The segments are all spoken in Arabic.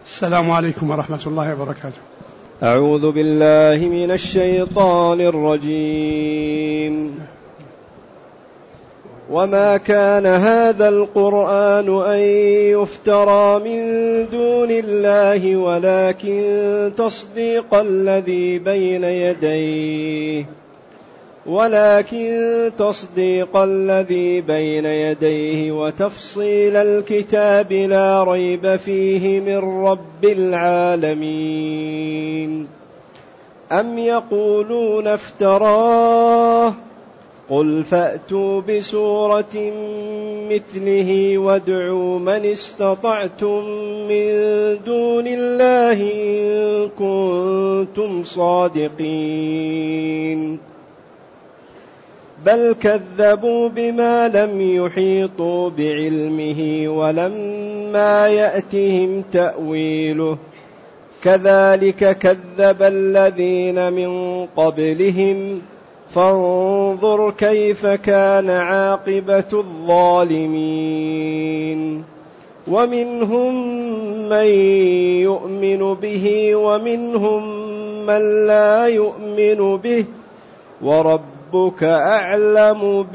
السلام عليكم ورحمة الله وبركاته. أعوذ بالله من الشيطان الرجيم. وما كان هذا القرآن أن يفترى من دون الله ولكن تصديق الذي بين يديه وتفصيل الكتاب لا ريب فيه من رب العالمين. أم يقولون افتراه قل فأتوا بسورة مثله وادعوا من استطعتم من دون الله إن كنتم صادقين. بل كذبوا بما لم يحيطوا بعلمه ولما يأتهم تأويله كذلك كذب الذين من قبلهم فانظر كيف كان عاقبة الظالمين. ومنهم من يؤمن به ومنهم من لا يؤمن به وربك أعلم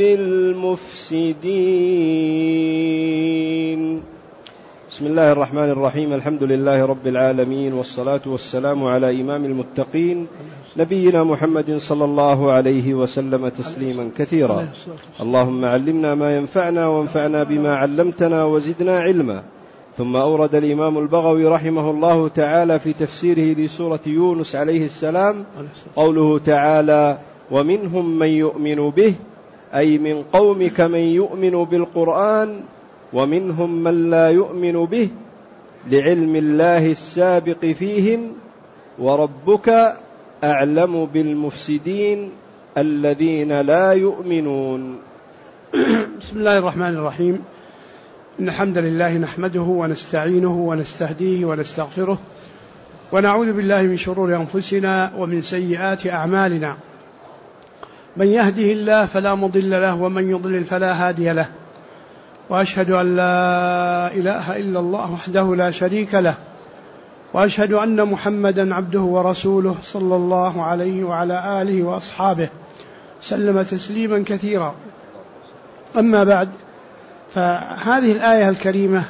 بالمفسدين. بسم الله الرحمن الرحيم. الحمد لله رب العالمين، والصلاة والسلام على إمام المتقين نبينا محمد صلى الله عليه وسلم تسليما كثيرا. اللهم علمنا ما ينفعنا وانفعنا بما علمتنا وزدنا علما. ثم أورد الإمام البغوي رحمه الله تعالى في تفسيره لسورة يونس عليه السلام قوله تعالى: ومنهم من يؤمن به، أي من قومك من يؤمن بالقرآن، ومنهم من لا يؤمن به لعلم الله السابق فيهم، وربك أعلم بالمفسدين الذين لا يؤمنون. بسم الله الرحمن الرحيم. إن الحمد لله نحمده ونستعينه ونستهديه ونستغفره، ونعوذ بالله من شرور أنفسنا ومن سيئات أعمالنا. من يهده الله فلا مضل له ومن يضلل فلا هادي له، وأشهد أن لا إله إلا الله وحده لا شريك له، وأشهد أن محمدا عبده ورسوله صلى الله عليه وعلى آله وأصحابه سلم تسليما كثيرا. أما بعد، فهذه الآية الكريمة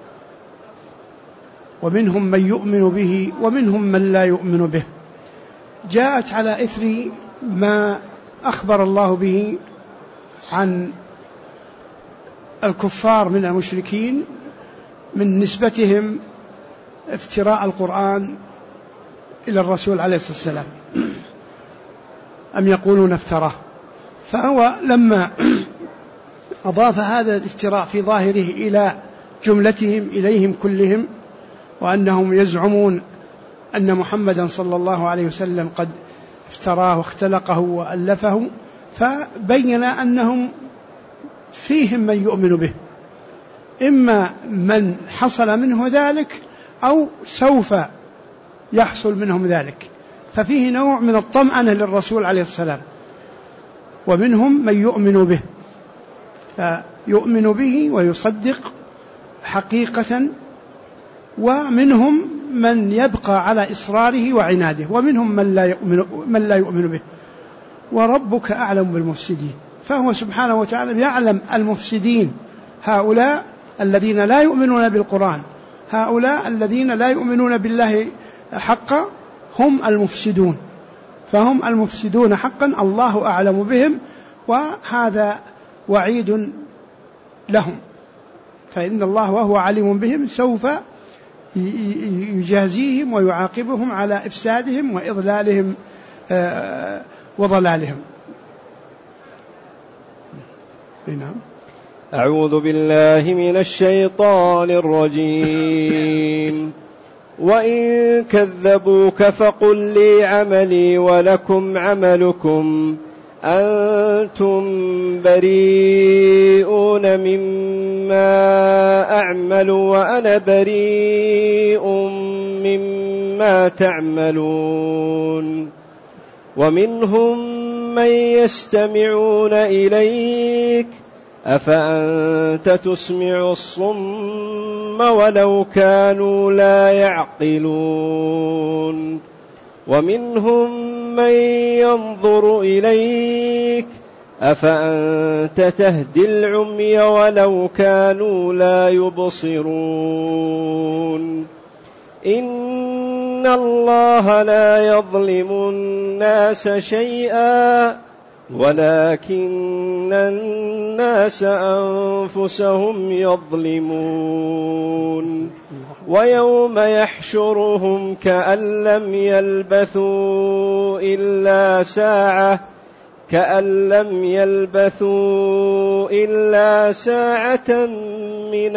ومنهم من يؤمن به ومنهم من لا يؤمن به جاءت على إثر ما أخبر الله به عن الكفار من المشركين من نسبتهم افتراء القرآن إلى الرسول عليه الصلاة والسلام. أم يقولون افتراه، فهو لما أضاف هذا الافتراء في ظاهره إلى جملتهم إليهم كلهم، وأنهم يزعمون أن محمدا صلى الله عليه وسلم قد افتراه واختلقه وألفه، فبين أنهم فيهم من يؤمن به، إما من حصل منه ذلك أو سوف يحصل منهم ذلك، ففيه نوع من الطمأنة للرسول عليه السلام. ومنهم من يؤمن به، فيؤمن به ويصدق حقيقة، ومنهم من يبقى على إصراره وعناده، ومنهم من لا يؤمن به. وربك أعلم بالمفسدين، فهو سبحانه وتعالى يعلم المفسدين، هؤلاء الذين لا يؤمنون بالقرآن، هؤلاء الذين لا يؤمنون بالله حقا هم المفسدون، فهم المفسدون حقا، الله أعلم بهم، وهذا وعيد لهم، فإن الله وهو عليم بهم سوف يجازيهم ويعاقبهم على إفسادهم وإضلالهم وضلالهم. نعم. أعوذ بالله من الشيطان الرجيم. وإن كذبوك فقل لي عملي ولكم عملكم أنتم بريئون مما أعمل وأنا بريء مما تعملون. ومنهم من يستمعون إليك أفأنت تسمع الصم ولو كانوا لا يعقلون ومنهم من ينظر إليك أفأنت تهدي العمي ولو كانوا لا يبصرون إن الله لا يظلم الناس شيئا ولكن الناس أنفسهم يظلمون ويوم يحشرهم كأن لم يلبثوا إلا ساعة من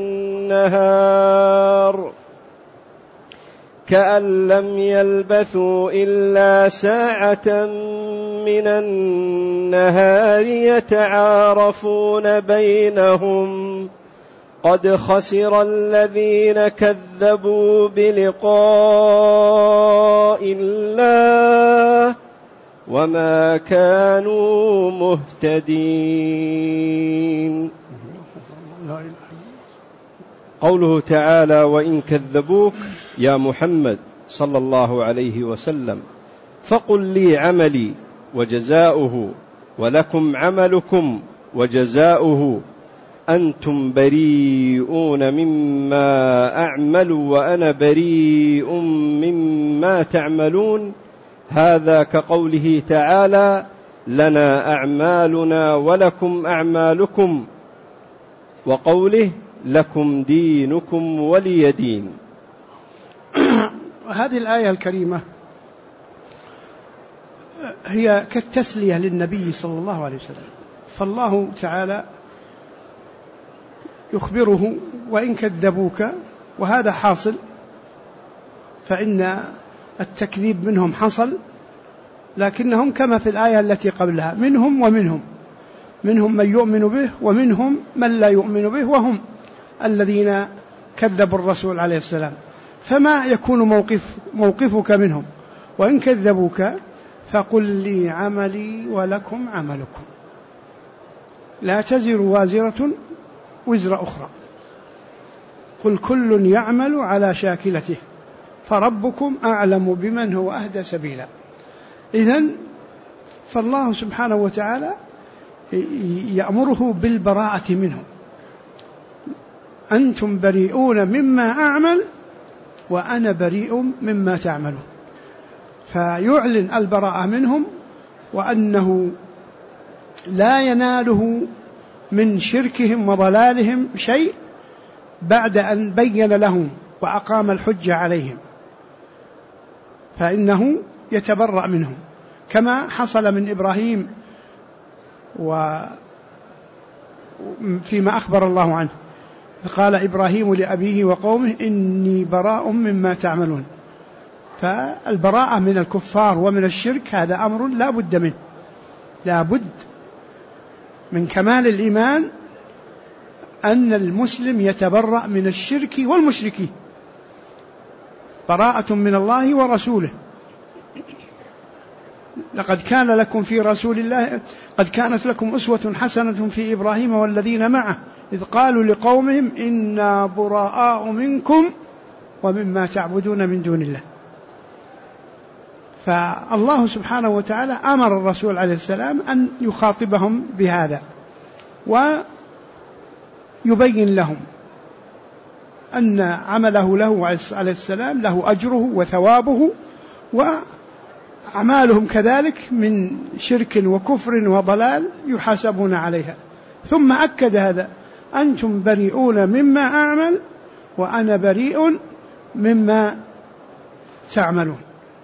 النهار يتعارفون بينهم قد خسر الذين كذبوا بلقاء الله وما كانوا مهتدين. قوله تعالى وإن كذبوك يا محمد صلى الله عليه وسلم فقل لي عملي وجزاؤه ولكم عملكم وجزاؤه أنتم بريئون مما أعمل وأنا بريء مما تعملون. هذا كقوله تعالى لنا أعمالنا ولكم أعمالكم وقوله لكم دينكم ولي دين. هذه الآية الكريمة هي كالتسلية للنبي صلى الله عليه وسلم، فالله تعالى يخبره وإن كذبوك، وهذا حاصل، فإن التكذيب منهم حصل، لكنهم كما في الآية التي قبلها منهم ومنهم، منهم من يؤمن به ومنهم من لا يؤمن به، وهم الذين كذبوا الرسول عليه السلام. فما يكون موقفك منهم؟ وإن كذبوك فقل لي عملي ولكم عملكم لا تزر وازرة وزر أخرى، قل كل يعمل على شاكلته فربكم أعلم بمن هو أهدى سبيلا. إذن فالله سبحانه وتعالى يأمره بالبراءة منه، أنتم بريئون مما أعمل وأنا بريء مما تعملون، فيعلن البراءة منهم وأنه لا يناله من شركهم وضلالهم شيء بعد أن بين لهم وأقام الحجة عليهم، فإنه يتبرأ منهم كما حصل من إبراهيم وفيما أخبر الله عنه، قال إبراهيم لأبيه وقومه إني براء مما تعملون. فالبراءة من الكفار ومن الشرك هذا أمر لا بد منه، لا بد من كمال الإيمان أن المسلم يتبرأ من الشرك والمشركين، براءة من الله ورسوله. لقد كان لكم في رسول الله قد كانت لكم أسوة حسنة في إبراهيم والذين معه إذ قالوا لقومهم إنا براء منكم ومما تعبدون من دون الله. فالله سبحانه وتعالى أمر الرسول عليه السلام أن يخاطبهم بهذا ويبين لهم أن عمله له عليه السلام له أجره وثوابه، وأعمالهم كذلك من شرك وكفر وضلال يحاسبون عليها. ثم أكد هذا أنتم بريئون مما أعمل وأنا بريء مما تعملون.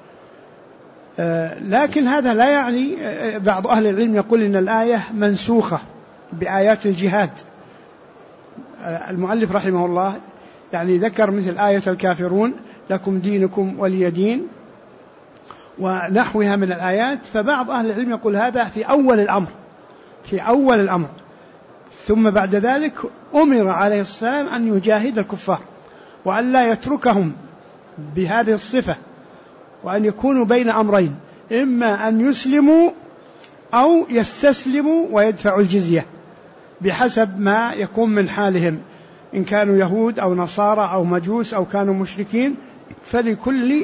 لكن هذا لا يعني، بعض أهل العلم يقول إن الآية منسوخة بآيات الجهاد. المؤلف رحمه الله يعني ذكر مثل آية الكافرون لكم دينكم ولي دين ونحوها من الآيات، فبعض أهل العلم يقول هذا في أول الأمر، ثم بعد ذلك أمر عليه السلام أن يجاهد الكفار وأن لا يتركهم بهذه الصفة، وأن يكونوا بين أمرين، إما أن يسلموا أو يستسلموا ويدفعوا الجزية. بحسب ما يكون من حالهم، إن كانوا يهود أو نصارى أو مجوس أو كانوا مشركين، فلكل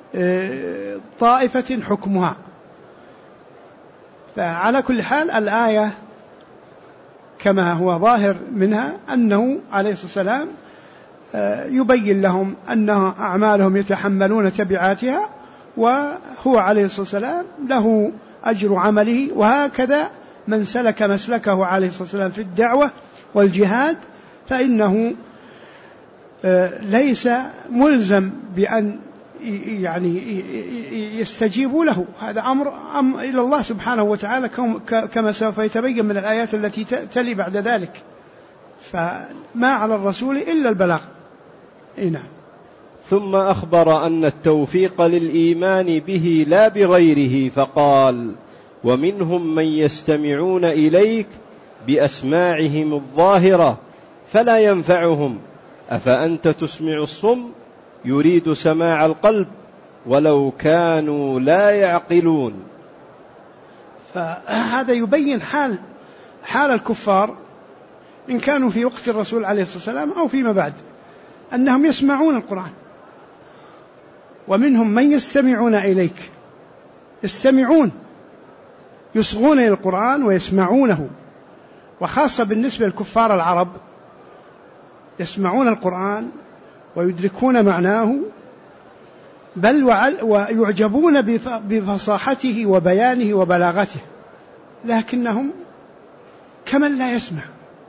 طائفة حكمها. فعلى كل حال الآية كما هو ظاهر منها أنه عليه الصلاة والسلام يبين لهم أن أعمالهم يتحملون تبعاتها، وهو عليه الصلاة والسلام له أجر عمله. وهكذا من سلك مسلكه عليه الصلاة والسلام في الدعوة والجهاد فإنه ليس ملزم بأن يعني يستجيبوا له، هذا أمر إلى الله سبحانه وتعالى كما سوف يتبين من الآيات التي تلي بعد ذلك. فما على الرسول إلا البلاغ. نعم. ثم أخبر أن التوفيق للإيمان به لا بغيره، فقال: ومنهم من يستمعون إليك بأسماعهم الظاهرة فلا ينفعهم، أفأنت تسمع الصم؟ يريد سماع القلب ولو كانوا لا يعقلون. فهذا يبين حال الكفار إن كانوا في وقت الرسول عليه الصلاة والسلام أو فيما بعد، أنهم يسمعون القرآن. ومنهم من يستمعون إليك، يستمعون يصغون إلى القرآن ويسمعونه، وخاصة بالنسبة للكفار العرب يسمعون القرآن ويدركون معناه، بل ويعجبون بفصاحته وبيانه وبلاغته، لكنهم كمن لا يسمع،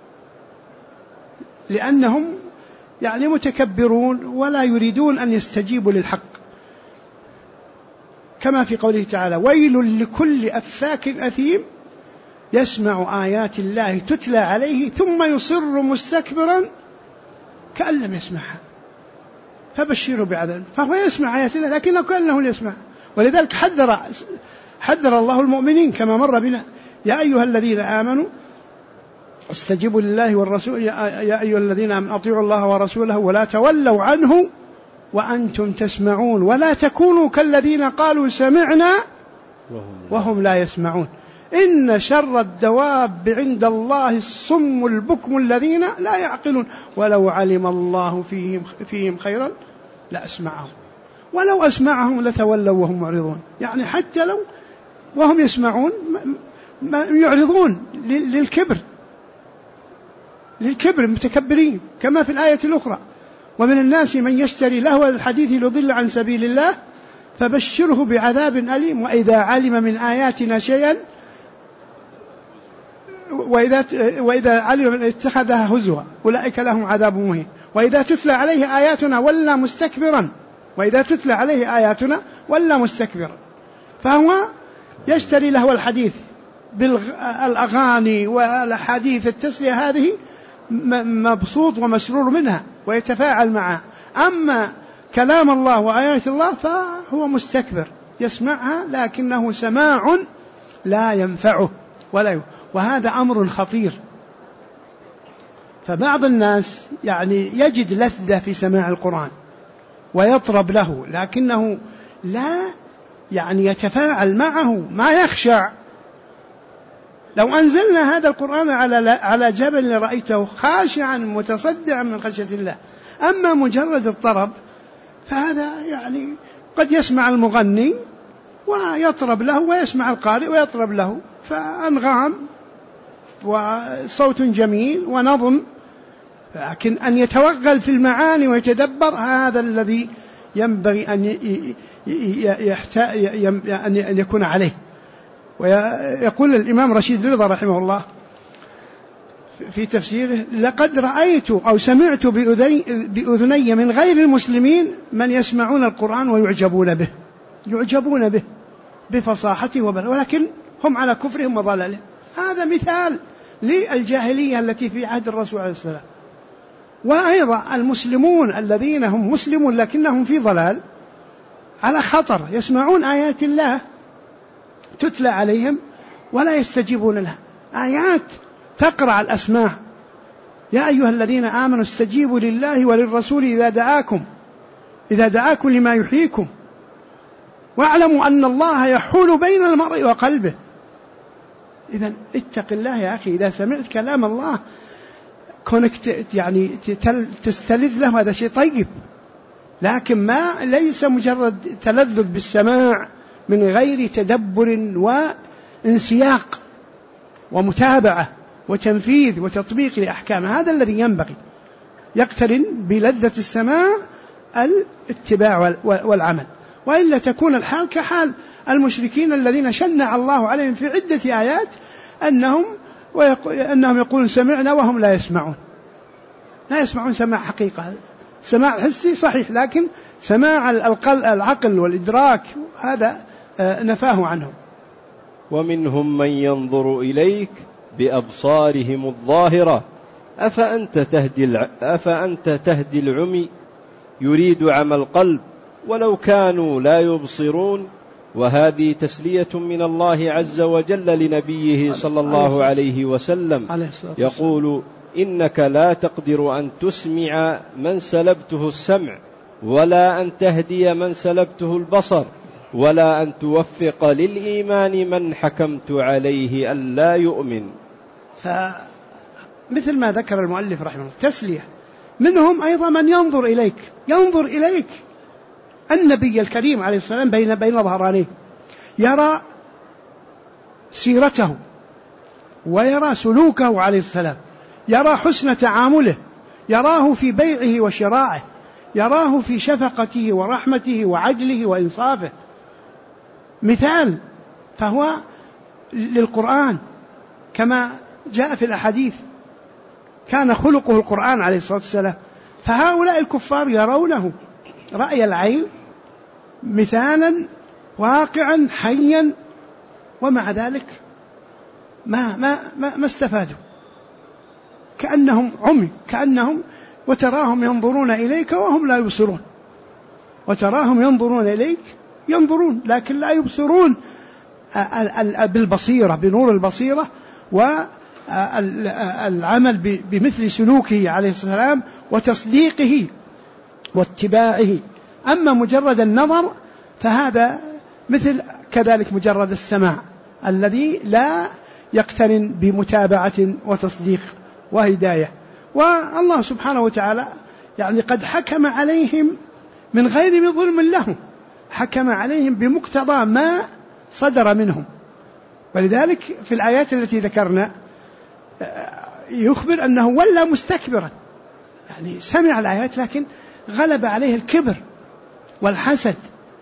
لأنهم يعني متكبرون ولا يريدون أن يستجيبوا للحق، كما في قوله تعالى: ويل لكل أفاك أثيم يسمع آيات الله تتلى عليه ثم يصر مستكبرا كأن لم يسمعها فبشره بعذاب. فهو يسمع آيات الله لكنه كأنه يسمع. ولذلك حذر الله المؤمنين كما مر بنا: يا أيها الذين آمنوا استجيبوا لله والرسول، يا أيها الذين آمنوا أطيعوا الله ورسوله ولا تولوا عنه وأنتم تسمعون ولا تكونوا كالذين قالوا سمعنا وهم لا يسمعون إن شر الدواب عند الله الصم البكم الذين لا يعقلون ولو علم الله فيهم خيرا لأسمعهم ولو أسمعهم لتولوا وهم معرضون. يعني حتى لو وهم يسمعون يعرضون للكبر متكبرين، كما في الآية الأخرى: ومن الناس من يشتري لهو الحديث ليضل عن سبيل الله فبشره بعذاب أليم وإذا علم من آياتنا شيئا وإذا علم من اتخذها هزوا أولئك لهم عذاب مهين وإذا تتلى عليه آياتنا ولا مستكبرا فهو يشتري لهو الحديث بالأغاني والحديث التسلية هذه مبسوط ومسرور منها ويتفاعل معها. أما كلام الله وآيات الله فهو مستكبر يسمعها لكنه سماع لا ينفعه وهذا أمر خطير. فبعض الناس يعني يجد لذة في سماع القرآن ويطرب له لكنه لا يعني يتفاعل معه، ما يخشع. لو أنزلنا هذا القرآن على جبل لرأيته خاشعا متصدعا من خشية الله. أما مجرد الطرب فهذا يعني قد يسمع المغني ويطرب له ويسمع القارئ ويطرب له، فأنغام وصوت جميل ونظم، لكن أن يتوغل في المعاني ويتدبر هذا الذي ينبغي أن يكون عليه. ويقول الإمام رشيد رضا رحمه الله في تفسيره: لقد رأيت أو سمعت بأذني من غير المسلمين من يسمعون القرآن ويعجبون به بفصاحته ولكن هم على كفرهم وضلالهم. هذا مثال للجاهلية التي في عهد الرسول عليه السلام. وأيضا المسلمون الذين هم مسلمون لكنهم في ضلال على خطر، يسمعون آيات الله تتلى عليهم ولا يستجيبون لها، آيات تقرع الأسماع: يا أيها الذين آمنوا استجيبوا لله وللرسول إذا دعاكم لما يحييكم واعلموا أن الله يحول بين المرء وقلبه. إذن اتق الله يا أخي، إذا سمعت كلام الله كونك يعني تستلذ له، هذا شيء طيب، لكن ما ليس مجرد تلذذ بالسماع من غير تدبر وانسياق ومتابعة وتنفيذ وتطبيق لأحكام. هذا الذي ينبغي، يقترن بلذة السماع الاتباع والعمل، وإلا تكون الحال كحال المشركين الذين شنع الله عليهم في عدة آيات أنهم يقولون سمعنا وهم لا يسمعون، لا يسمعون سماع حقيقة. سماع حسي صحيح، لكن سماع العقل والإدراك هذا نفاه عنهم. ومنهم من ينظر إليك بأبصارهم الظاهرة أفأنت تهدي العمي يريد عمى القلب ولو كانوا لا يبصرون. وهذه تسلية من الله عز وجل لنبيه صلى الله عليه وسلم، يقول إنك لا تقدر أن تسمع من سلبته السمع، ولا أن تهدي من سلبته البصر، ولا أن توفق للإيمان من حكمت عليه أن لا يؤمن. فمثل ما ذكر المؤلف رحمه الله تسلية. منهم أيضا من ينظر إليك النبي الكريم عليه السلام بين ظهرانيه، يرى سيرته ويرى سلوكه عليه السلام، يرى حسن تعامله، يراه في بيعه وشرائه، يراه في شفقته ورحمته وعدله وإنصافه، مثال فهو للقرآن كما جاء في الأحاديث، كان خلقه القرآن عليه الصلاة والسلام. فهؤلاء الكفار يرونه رأي العين مثالا واقعا حيا، ومع ذلك ما استفادوا، كأنهم عمي، وتراهم ينظرون إليك وهم لا يبصرون، وتراهم ينظرون إليك ينظرون لكن لا يبصرون بالبصيرة، بنور البصيرة والعمل بمثل سلوكه عليه السلام وتصديقه واتباعه. أما مجرد النظر فهذا مثل كذلك مجرد السماع الذي لا يقترن بمتابعة وتصديق وهداية. والله سبحانه وتعالى يعني قد حكم عليهم من غير ظلم لهم، حكم عليهم بمقتضى ما صدر منهم. ولذلك في الآيات التي ذكرنا يخبر أنه ولى مستكبرا، يعني سمع الآيات لكن غلب عليه الكبر والحسد،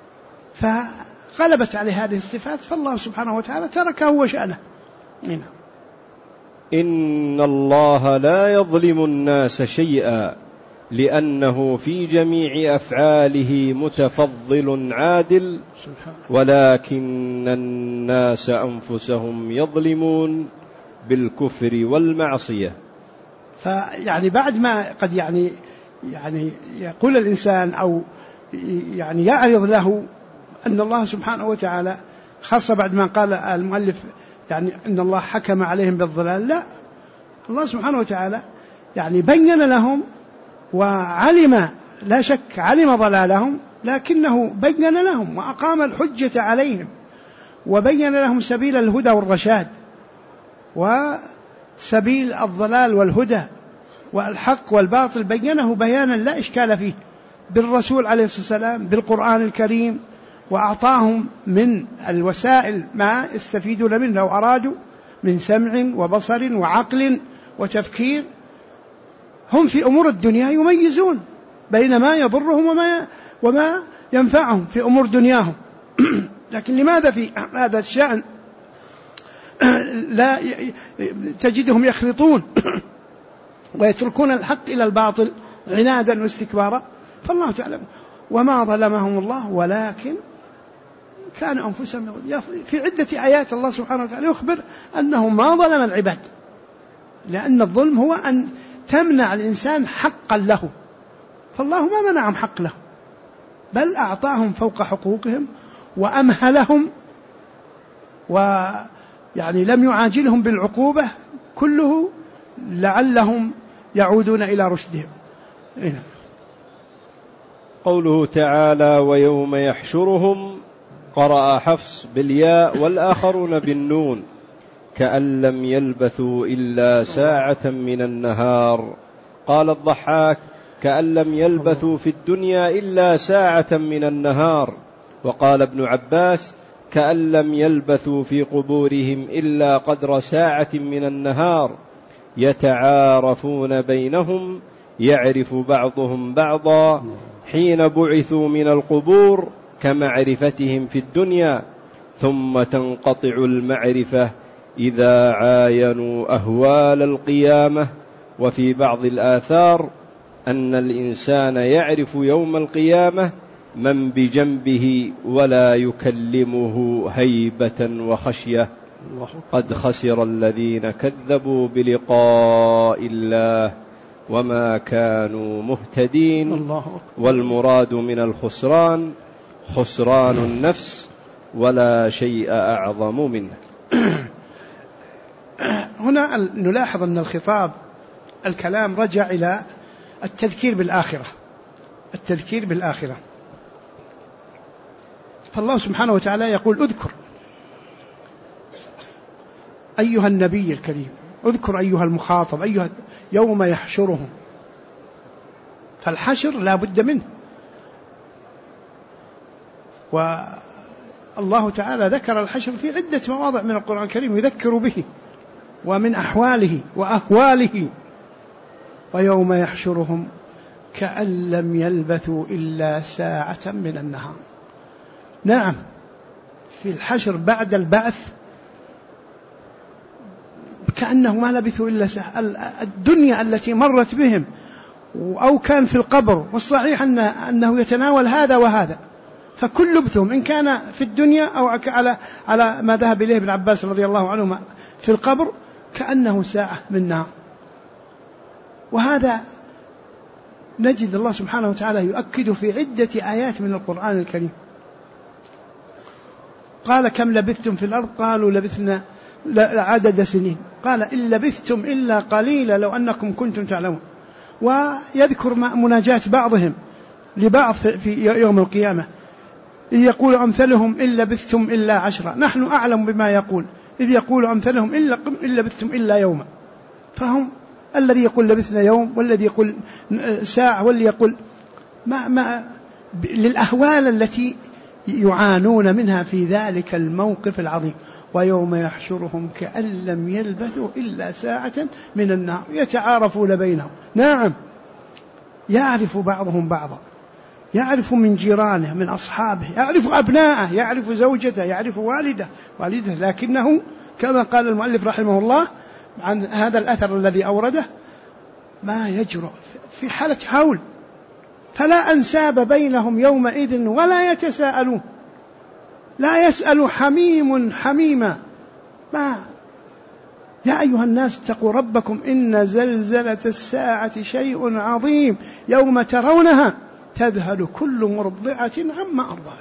فغلبت عليه هذه الصفات، فالله سبحانه وتعالى تركه وشأنه. إن الله لا يظلم الناس شيئا لأنه في جميع أفعاله متفضل عادل، ولكن الناس أنفسهم يظلمون بالكفر والمعصية. فيعني بعد ما قد يعني يقول الإنسان أو يعني يعرض له أن الله سبحانه وتعالى، خاصة بعد ما قال المؤلف يعني أن الله حكم عليهم بالضلال، لا، الله سبحانه وتعالى يعني بين لهم وعلم، لا شك علم ضلالهم، لكنه بين لهم وأقام الحجة عليهم وبين لهم سبيل الهدى والرشاد وسبيل الضلال والهدى والحق والباطل، بينه بيانا لا إشكال فيه بالرسول عليه الصلاة والسلام بالقرآن الكريم، وأعطاهم من الوسائل ما يستفيدون منه لو أرادوا من سمع وبصر وعقل وتفكير. هم في أمور الدنيا يميزون بين ما يضرهم وما ينفعهم في أمور دنياهم لكن لماذا في هذا الشأن لا تجدهم يخلطون ويتركون الحق إلى الباطل عنادا واستكبارا؟ فالله تعالى وما ظلمهم الله ولكن كانوا أنفسهم يظلمون. في عدة آيات الله سبحانه وتعالى يخبر أنه ما ظلم العباد، لأن الظلم هو أن تمنع الإنسان حقا له، فالله ما منعهم حق له، بل أعطاهم فوق حقوقهم وأمهلهم، ويعني لم يعاجلهم بالعقوبة كله لعلهم يعودون إلى رشدهم. قوله تعالى ويوم يحشرهم، قرأ حفص بالياء والآخرون بالنون، كأن لم يلبثوا إلا ساعة من النهار. قال الضحاك: كأن لم يلبثوا في الدنيا إلا ساعة من النهار. وقال ابن عباس: كأن لم يلبثوا في قبورهم إلا قدر ساعة من النهار، يتعارفون بينهم، يعرف بعضهم بعضا حين بعثوا من القبور كمعرفتهم في الدنيا، ثم تنقطع المعرفة إذا عاينوا أهوال القيامة. وفي بعض الآثار أن الإنسان يعرف يوم القيامة من بجنبه ولا يكلمه هيبة وخشية. قد خسر الذين كذبوا بلقاء الله وما كانوا مهتدين. والمراد من الخسران خسران النفس، ولا شيء أعظم منه. هنا نلاحظ أن الخطاب الكلام رجع إلى التذكير بالآخرة، التذكير بالآخرة. فالله سبحانه وتعالى يقول: اذكر أيها النبي الكريم، اذكر أيها المخاطب، أيها يوم يحشرهم. فالحشر لا بد منه، والله تعالى ذكر الحشر في عدة مواضع من القرآن الكريم يذكر به ومن أحواله وأهواله. ويوم يحشرهم كأن لم يلبثوا إلا ساعة من النهار. نعم، في الحشر بعد البعث كأنه ما لبثوا إلا ساعة. الدنيا التي مرت بهم أو كان في القبر، والصحيح أنه يتناول هذا وهذا، فكل لبثهم إن كان في الدنيا أو على ما ذهب إليه ابن عباس رضي الله عنهما في القبر كأنه ساعة من نار. وهذا نجد الله سبحانه وتعالى يؤكد في عدة آيات من القرآن الكريم. قال: كم لبثتم في الأرض؟ قالوا لبثنا عدد سنين. قال: إن لبثتم إلا قليلا لو أنكم كنتم تعلمون. ويذكر مناجاة بعضهم لبعض في يوم القيامة، إذ يقول أمثلهم إن لبثتم إلا 10 نحن أعلم بما يقول، إذ يقول أمثلهم إن لبثتم إلا يوما. فهم الذي يقول لبثنا يوم، والذي يقول ساعة، والذي يقول للأهوال التي يعانون منها في ذلك الموقف العظيم. ويوم يحشرهم كأن لم يلبثوا إلا ساعة من النهار يتعارفون بينهم. نعم، يعرف بعضهم بعضا، يعرف من جيرانه، من أصحابه، يعرف أبناءه، يعرف زوجته، يعرف والدته، لكنه كما قال المؤلف رحمه الله عن هذا الأثر الذي أورده: ما يجرؤ في حالة هول، فلا أنساب بينهم يومئذ ولا يتساءلون، لا يسأل حميم حميما. يا أيها الناس اتقوا ربكم إن زلزلة الساعة شيء عظيم يوم ترونها تذهل كل مرضعة عما أرضعت.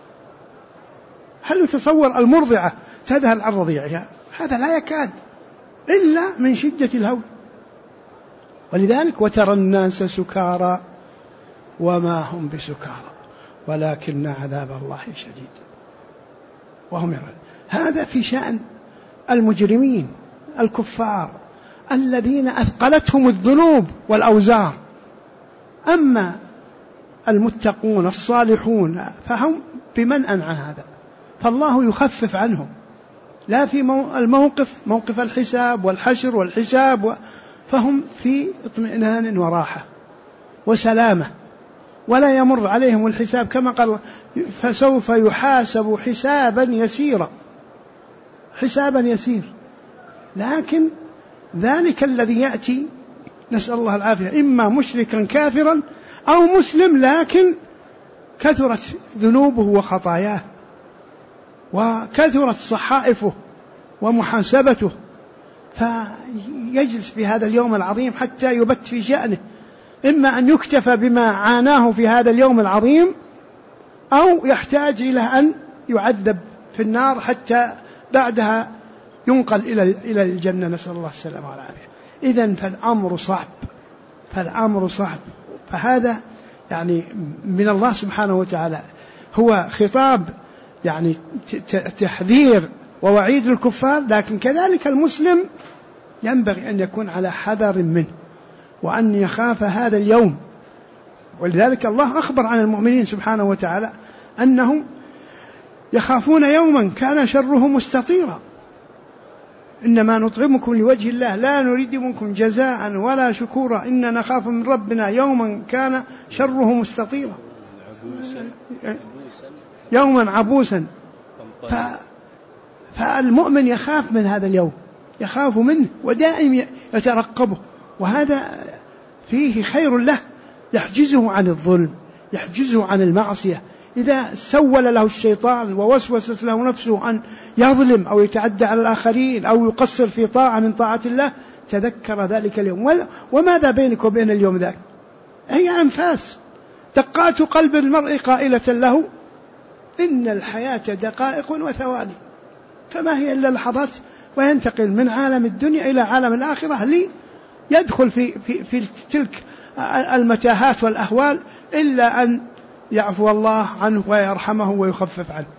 هل يتصور المرضعة تذهل عن رضيعها؟ هذا لا يكاد إلا من شدة الهول. ولذلك: وترى الناس سكارى وما هم بسكارى ولكن عذاب الله شديد وهم يرون. هذا في شأن المجرمين الكفار الذين أثقلتهم الذنوب والأوزار. أما المتقون الصالحون فهم بمنأ عن هذا، فالله يخفف عنهم، لا في الموقف موقف الحساب والحشر والحساب فهم في اطمئنان وراحة وسلامة، ولا يمر عليهم الحساب كما قال: فسوف يحاسب حسابا يسيرا، حسابا يسير. لكن ذلك الذي يأتي نسأل الله العافية إما مشركا كافرا أو مسلم لكن كثرت ذنوبه وخطاياه وكثرت صحائفه ومحاسبته، فيجلس في هذا اليوم العظيم حتى يبت في شأنه، إما أن يكتفى بما عاناه في هذا اليوم العظيم أو يحتاج إلى أن يعذب في النار حتى بعدها ينقل إلى الجنة، نسأل الله السلامة والعافية. إذن فالأمر صعب. فهذا يعني من الله سبحانه وتعالى، هو خطاب يعني تحذير ووعيد للكفار، لكن كذلك المسلم ينبغي أن يكون على حذر منه وأن يخاف هذا اليوم. ولذلك الله أخبر عن المؤمنين سبحانه وتعالى أنهم يخافون يوما كان شره مستطيرا، إنما نطعمكم لوجه الله لا نريد منكم جزاء ولا شكورا إنا نخاف من ربنا يوما كان شره مستطيرا، يوما عبوسا. فالمؤمن يخاف من هذا اليوم، يخاف منه ودائم يترقبه، وهذا فيه خير له، يحجزه عن الظلم، يحجزه عن المعصية. إذا سول له الشيطان ووسوست له نفسه أن يظلم أو يتعدى على الآخرين أو يقصر في طاعة من طاعة الله، تذكر ذلك اليوم. وماذا بينك وبين اليوم ذاك؟ هي أنفاس، دقات قلب المرء قائلة له إن الحياة دقائق وثواني، فما هي إلا لحظات، وينتقل من عالم الدنيا إلى عالم الآخرة ليدخل في تلك المتاهات والأهوال، إلا أن يعفو الله عنه ويرحمه ويخفف عنه.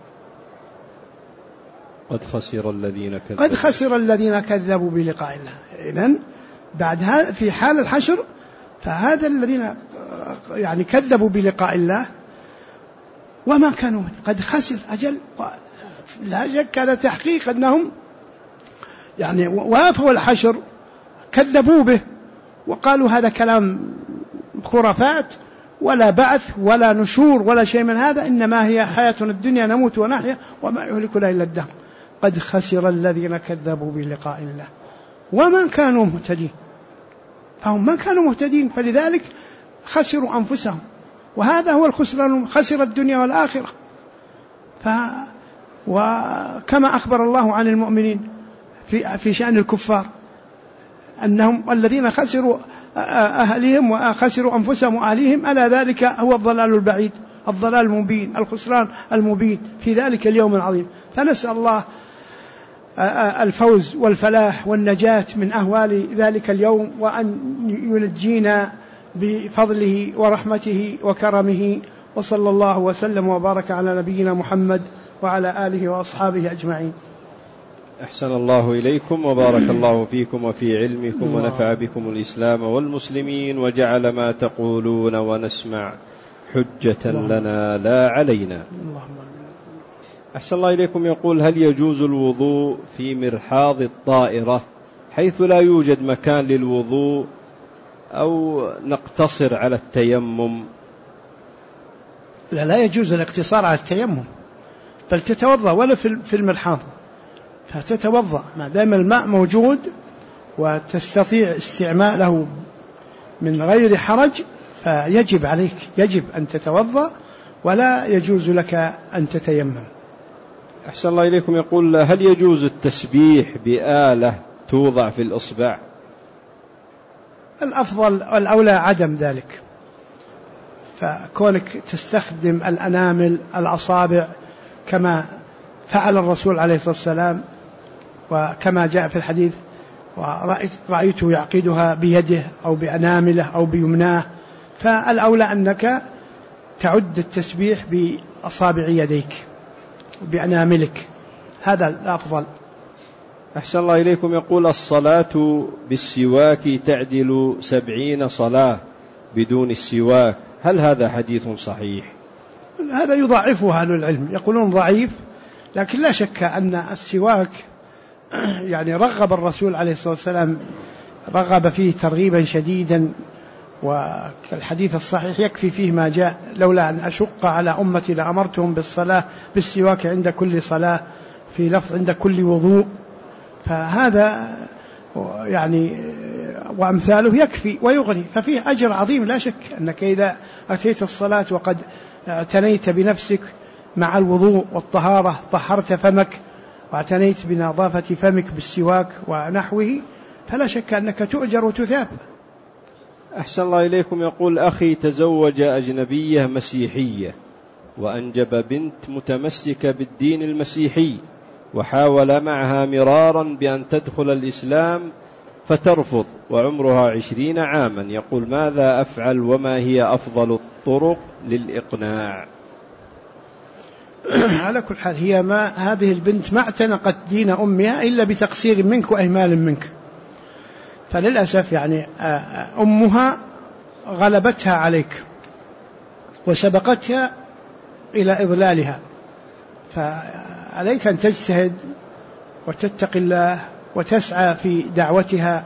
قد خسر الذين كذبوا بلقاء الله. إذن بعد هذا في حال الحشر، فهذا الذين يعني كذبوا بلقاء الله وما كانوا منه قد خسر. أجل لا شك هذا تحقيق أنهم يعني وافوا الحشر، كذبوا به وقالوا هذا كلام خرافات، ولا بعث ولا نشور ولا شيء من هذا، إنما هي حياتنا الدنيا نموت ونحيا وما يهلكنا إلا الدهر. قد خسر الذين كذبوا بلقاء الله وما كانوا مهتدين، فهم ما كانوا مهتدين، فلذلك خسروا أنفسهم، وهذا هو الخسران، خسر الدنيا والآخرة. وكما أخبر الله عن المؤمنين في شأن الكفار أنهم الذين خسروا أهلهم وخسروا أنفسهم وأهليهم، ألا ذلك هو الضلال البعيد، الضلال المبين، الخسران المبين في ذلك اليوم العظيم. فنسأل الله الفوز والفلاح والنجاة من أهوال ذلك اليوم، وأن ينجينا بفضله ورحمته وكرمه. وصلى الله وسلم وبارك على نبينا محمد وعلى آله وأصحابه أجمعين. أحسن الله إليكم وبارك الله فيكم وفي علمكم ونفع بكم الإسلام والمسلمين، وجعل ما تقولون ونسمع حجة لنا لا علينا. أحسن الله إليكم. يقول: هل يجوز الوضوء في مرحاض الطائرة حيث لا يوجد مكان للوضوء، أو نقتصر على التيمم؟ لا يجوز الاقتصار على التيمم، بل تتوضأ ولا في المرحاض، فتتوضأ ما دام الماء موجود وتستطيع استعماله من غير حرج، فيجب عليك، يجب أن تتوضأ ولا يجوز لك أن تتيمم. أحسن الله إليكم. يقول: هل يجوز التسبيح بآلة توضع في الإصبع؟ الأفضل والأولى عدم ذلك، فكونك تستخدم الأنامل الأصابع كما فعل الرسول عليه الصلاة والسلام، وكما جاء في الحديث: ورأيته يعقدها بيده أو بأنامله أو بيمناه، فالأولى أنك تعد التسبيح بأصابع يديك بأناملك، هذا الأفضل. أحسن الله إليكم. يقول: الصلاة بالسواك تعدل 70 صلاة بدون السواك، هل هذا حديث صحيح؟ هذا يضعفه أهل العلم، يقولون ضعيف، لكن لا شك أن السواك يعني رغب الرسول عليه الصلاة والسلام، رغب فيه ترغيبا شديدا، والحديث الصحيح يكفي فيه ما جاء: لولا أن أشق على أمتي لأمرتهم بالصلاة بالسواك عند كل صلاة، في لفظ عند كل وضوء. فهذا يعني وأمثاله يكفي ويغني، ففيه أجر عظيم. لا شك أنك إذا أتيت الصلاة وقد اعتنيت بنفسك مع الوضوء والطهارة، طهرت فمك واعتنيت بنظافة فمك بالسواك ونحوه، فلا شك أنك تؤجر وتثاب. أحسن الله إليكم. يقول: أخي تزوج أجنبية مسيحية وأنجب بنت متمسكة بالدين المسيحي، وحاول معها مرارا بأن تدخل الإسلام فترفض، وعمرها 20 عاما. يقول: ماذا أفعل وما هي أفضل الطرق للإقناع؟ على كل حال هذه البنت ما اعتنقت دين أمها إلا بتقصير منك وإهمال منك، فللأسف يعني أمها غلبتها عليك وسبقتها إلى إضلالها، فعليك أن تجتهد وتتقي الله وتسعى في دعوتها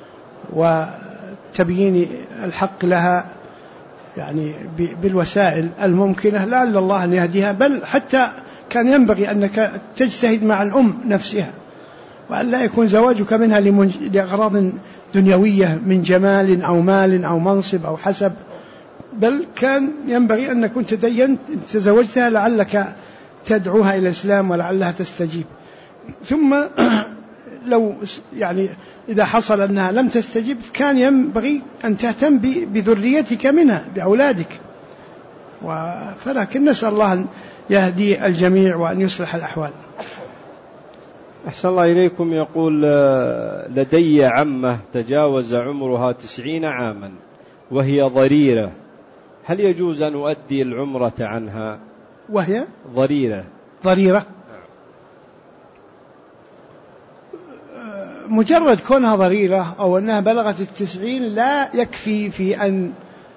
وتبيين الحق لها يعني بالوسائل الممكنة، لعل الله أن يهديها. بل حتى كان ينبغي أنك تجتهد مع الأم نفسها، وأن لا يكون زواجك منها لأغراض دنيوية من جمال أو مال أو منصب أو حسب، بل كان ينبغي أن كنت تزوجتها لعلك تدعوها إلى الإسلام ولعلها تستجيب. ثم لو يعني إذا حصل أنها لم تستجب كان ينبغي أن تهتم بذريتك منها، بأولادك، فلكن نسأل الله أن يهدي الجميع وأن يصلح الأحوال. أحسن الله إليكم. يقول: لدي عمة تجاوز عمرها 90 عاما وهي ضريرة، هل يجوز أن أؤدي العمرة عنها؟ وهي ضريرة. مجرد كونها ضريرة أو أنها بلغت 90 لا يكفي في أن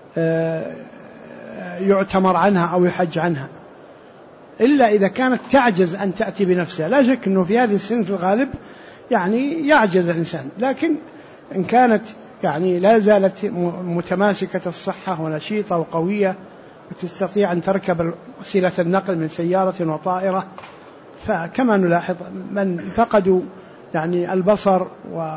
يعتمر عنها أو يحج عنها، إلا إذا كانت تعجز أن تأتي بنفسها. لا شك أنه في هذه السن في الغالب يعني يعجز الإنسان، لكن إن كانت يعني لا زالت متماسكة الصحة ونشيطة وقوية وتستطيع أن تركب وسيلة النقل من سيارة وطائرة، فكما نلاحظ من فقدوا يعني البصر